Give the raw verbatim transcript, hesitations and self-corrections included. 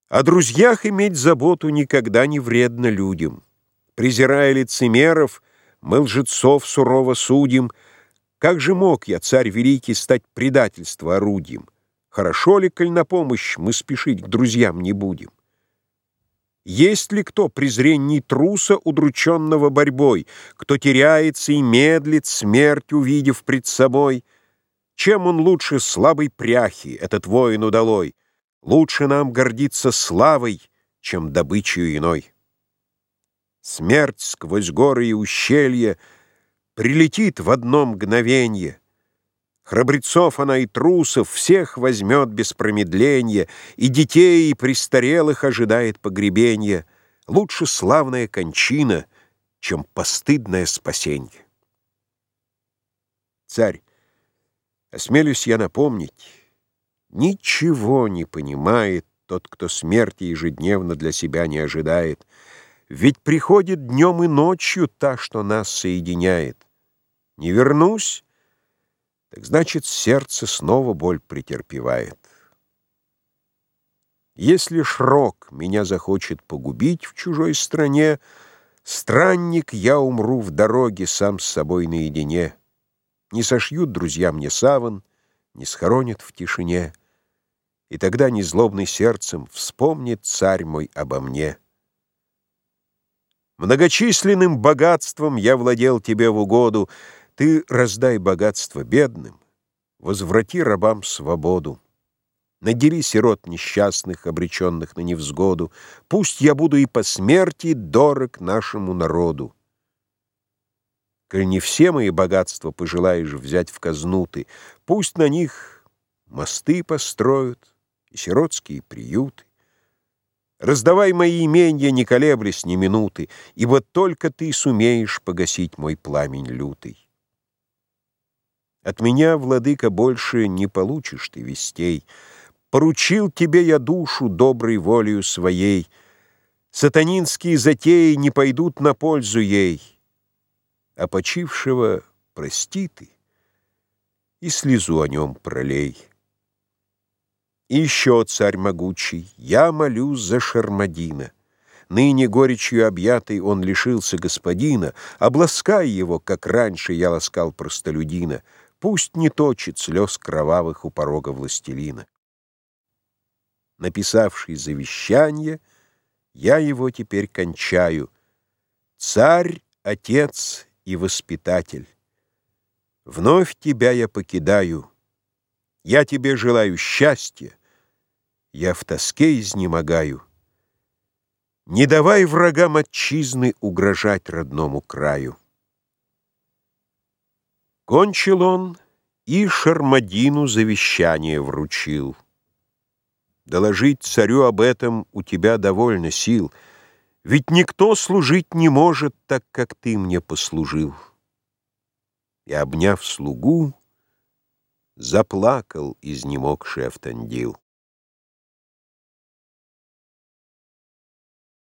О друзьях иметь заботу никогда не вредно людям. Презирая лицемеров, мы лжецов сурово судим. Как же мог я, царь великий, стать предательства орудием? Хорошо ли, коль на помощь мы спешить к друзьям не будем? Есть ли кто презренней труса, удрученного борьбой, кто теряется и медлит, смерть увидев пред собой? Чем он лучше слабой пряхи, этот воин удалой? Лучше нам гордиться славой, чем добычей иной. Смерть сквозь горы и ущелья прилетит в одно мгновенье. Храбрецов она и трусов всех возьмет без промедления, и детей, и престарелых ожидает погребенье. Лучше славная кончина, чем постыдное спасенье. Царь, осмелюсь я напомнить, ничего не понимает тот, кто смерти ежедневно для себя не ожидает. Ведь приходит днем и ночью та, что нас соединяет. Не вернусь, так значит, сердце снова боль претерпевает. Если ж рок меня захочет погубить в чужой стране, странник, я умру в дороге сам с собой наедине. Не сошьют друзья мне саван, не схоронят в тишине, и тогда незлобный сердцем вспомнит царь мой обо мне. Многочисленным богатством я владел тебе в угоду, ты раздай богатство бедным, возврати рабам свободу. Надели сирот несчастных, обреченных на невзгоду, пусть я буду и по смерти дорог нашему народу. Коль не все мои богатства пожелаешь взять в казну ты, пусть на них мосты построят и сиротские приюты. Раздавай мои именья, не колеблясь ни минуты, ибо только ты сумеешь погасить мой пламень лютый. От меня, владыка, больше не получишь ты вестей. Поручил тебе я душу доброй волею своей. Сатанинские затеи не пойдут на пользу ей. А почившего прости ты и слезу о нем пролей. И еще, царь могучий, я молюсь за Шармадина. Ныне горечью объятый он лишился господина. Обласкай его, как раньше я ласкал простолюдина. Пусть не точит слез кровавых у порога властелина. Написавший завещание, я его теперь кончаю. Царь, отец и воспитатель, вновь тебя я покидаю. Я тебе желаю счастья, я в тоске изнемогаю. Не давай врагам отчизны угрожать родному краю. Кончил он и Шармадину завещание вручил. Доложить царю об этом у тебя довольно сил, ведь никто служить не может так, как ты мне послужил. И, обняв слугу, заплакал изнемогший Автандил.